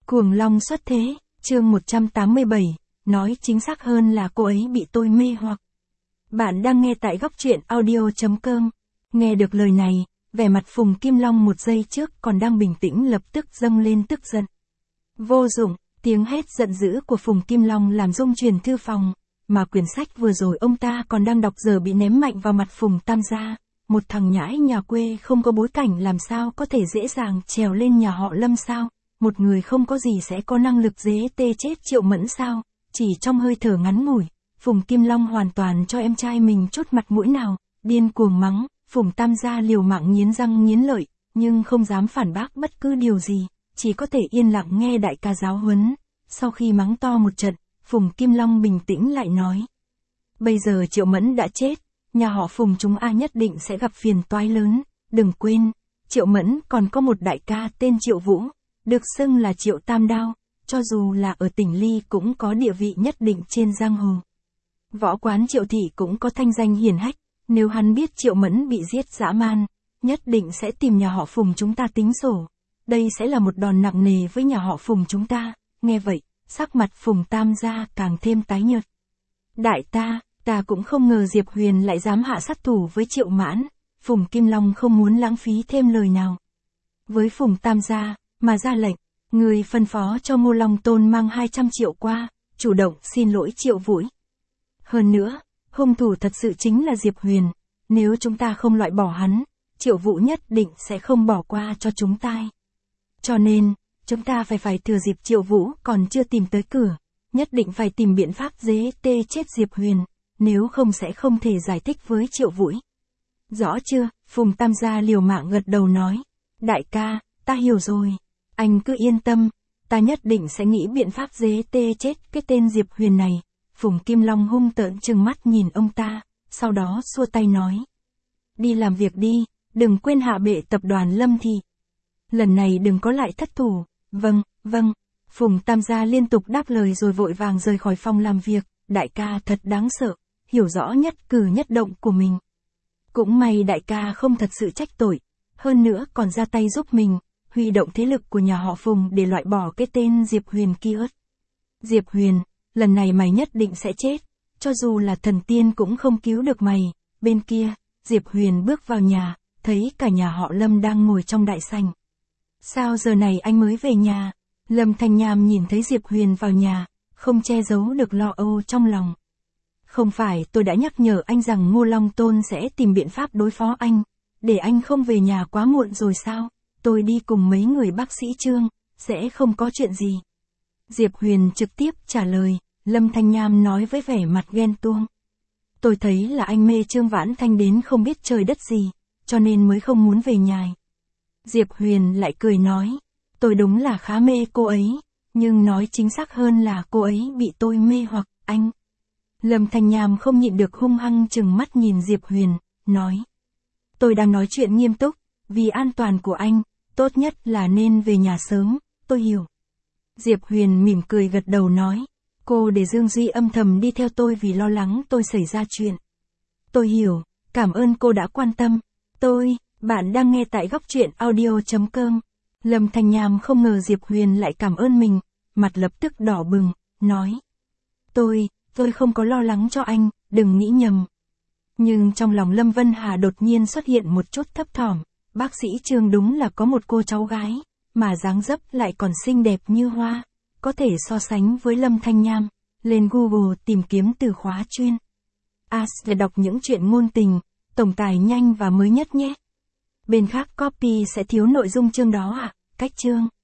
Cuồng long xuất thế, chương 187, nói chính xác hơn là cô ấy bị tôi mê hoặc. Bạn đang nghe tại góc truyện audio.com. Nghe được lời này, vẻ mặt Phùng Kim Long một giây trước còn đang bình tĩnh lập tức dâng lên tức giận. Vô dụng, tiếng hét giận dữ của Phùng Kim Long làm rung chuyển thư phòng, mà quyển sách vừa rồi ông ta còn đang đọc giờ bị ném mạnh vào mặt Phùng Tam gia. Một thằng nhãi nhà quê không có bối cảnh làm sao có thể dễ dàng trèo lên nhà họ Lâm sao? Một người không có gì sẽ có năng lực dễ tê chết Triệu Mẫn sao? Chỉ trong hơi thở ngắn ngủi, Phùng Kim Long hoàn toàn cho em trai mình chút mặt mũi nào, điên cuồng mắng, Phùng Tam gia liều mạng nghiến răng nghiến lợi, nhưng không dám phản bác bất cứ điều gì, chỉ có thể yên lặng nghe đại ca giáo huấn. Sau khi mắng to một trận, Phùng Kim Long bình tĩnh lại nói. Bây giờ Triệu Mẫn đã chết, nhà họ Phùng chúng nhất định sẽ gặp phiền toái lớn, đừng quên, Triệu Mẫn còn có một đại ca tên Triệu Vũ, được xưng là Triệu Tam Đao, cho dù là ở tỉnh Ly cũng có địa vị nhất định trên giang hồ. Võ quán Triệu Thị cũng có thanh danh hiển hách, nếu hắn biết Triệu Mẫn bị giết dã man, nhất định sẽ tìm nhà họ Phùng chúng ta tính sổ. Đây sẽ là một đòn nặng nề với nhà họ Phùng chúng ta. Nghe vậy, sắc mặt Phùng Tam gia càng thêm tái nhợt. Đại ta cũng không ngờ Diệp Huyền lại dám hạ sát thủ với Triệu Mãn. Phùng Kim Long không muốn lãng phí thêm lời nào. Với Phùng Tam gia, mà ra lệnh, người phân phó cho Ngô Long Tôn mang 200 triệu qua, chủ động xin lỗi Triệu Vũ. Hơn nữa, hung thủ thật sự chính là Diệp Huyền, nếu chúng ta không loại bỏ hắn, Triệu Vũ nhất định sẽ không bỏ qua cho chúng ta. Cho nên, chúng ta phải thừa dịp Triệu Vũ còn chưa tìm tới cửa, nhất định phải tìm biện pháp dễ tê chết Diệp Huyền, nếu không sẽ không thể giải thích với Triệu Vũ. Rõ chưa? Phùng Tam gia liều mạng gật đầu nói. Đại ca, ta hiểu rồi. Anh cứ yên tâm, ta nhất định sẽ nghĩ biện pháp dễ tê chết cái tên Diệp Huyền này. Phùng Kim Long hung tợn trừng mắt nhìn ông ta, sau đó xua tay nói. Đi làm việc đi, đừng quên hạ bệ tập đoàn Lâm Thị. Lần này đừng có lại thất thủ. Vâng. Phùng Tam gia liên tục đáp lời rồi vội vàng rời khỏi phòng làm việc. Đại ca thật đáng sợ, hiểu rõ nhất cử nhất động của mình. Cũng may đại ca không thật sự trách tội, hơn nữa còn ra tay giúp mình, huy động thế lực của nhà họ Phùng để loại bỏ cái tên Diệp Huyền kia. Diệp Huyền, lần này mày nhất định sẽ chết, cho dù là thần tiên cũng không cứu được mày. Bên kia, Diệp Huyền bước vào nhà, thấy cả nhà họ Lâm đang ngồi trong đại sảnh. Sao giờ này anh mới về nhà? Lâm Thanh Nham nhìn thấy Diệp Huyền vào nhà, không che giấu được lo âu trong lòng. Không phải tôi đã nhắc nhở anh rằng Ngô Long Tôn sẽ tìm biện pháp đối phó anh, để anh không về nhà quá muộn rồi sao? Tôi đi cùng mấy người bác sĩ Trương, sẽ không có chuyện gì. Diệp Huyền trực tiếp trả lời, Lâm Thanh Nham nói với vẻ mặt ghen tuông. Tôi thấy là anh mê Trương Vãn Thanh đến không biết trời đất gì, cho nên mới không muốn về nhà. Diệp Huyền lại cười nói, tôi đúng là khá mê cô ấy, nhưng nói chính xác hơn là cô ấy bị tôi mê hoặc, anh. Lâm Thanh Nham không nhịn được hung hăng trừng mắt nhìn Diệp Huyền, nói. Tôi đang nói chuyện nghiêm túc, vì an toàn của anh, tốt nhất là nên về nhà sớm, tôi hiểu. Diệp Huyền mỉm cười gật đầu nói, cô để Dương Duy âm thầm đi theo tôi vì lo lắng tôi xảy ra chuyện. Tôi hiểu, cảm ơn cô đã quan tâm. Bạn đang nghe tại góc truyện audio.com. Lâm Thanh Nham không ngờ Diệp Huyền lại cảm ơn mình, mặt lập tức đỏ bừng, nói. Tôi không có lo lắng cho anh, đừng nghĩ nhầm. Nhưng trong lòng Lâm Vân Hà đột nhiên xuất hiện một chút thấp thỏm, bác sĩ Trương đúng là có một cô cháu gái, mà dáng dấp lại còn xinh đẹp như hoa, có thể so sánh với Lâm Thanh Nham. Lên Google tìm kiếm từ khóa chuyên để đọc những chuyện ngôn tình, tổng tài nhanh và mới nhất nhé. Bên khác copy sẽ thiếu nội dung chương đó cách chương.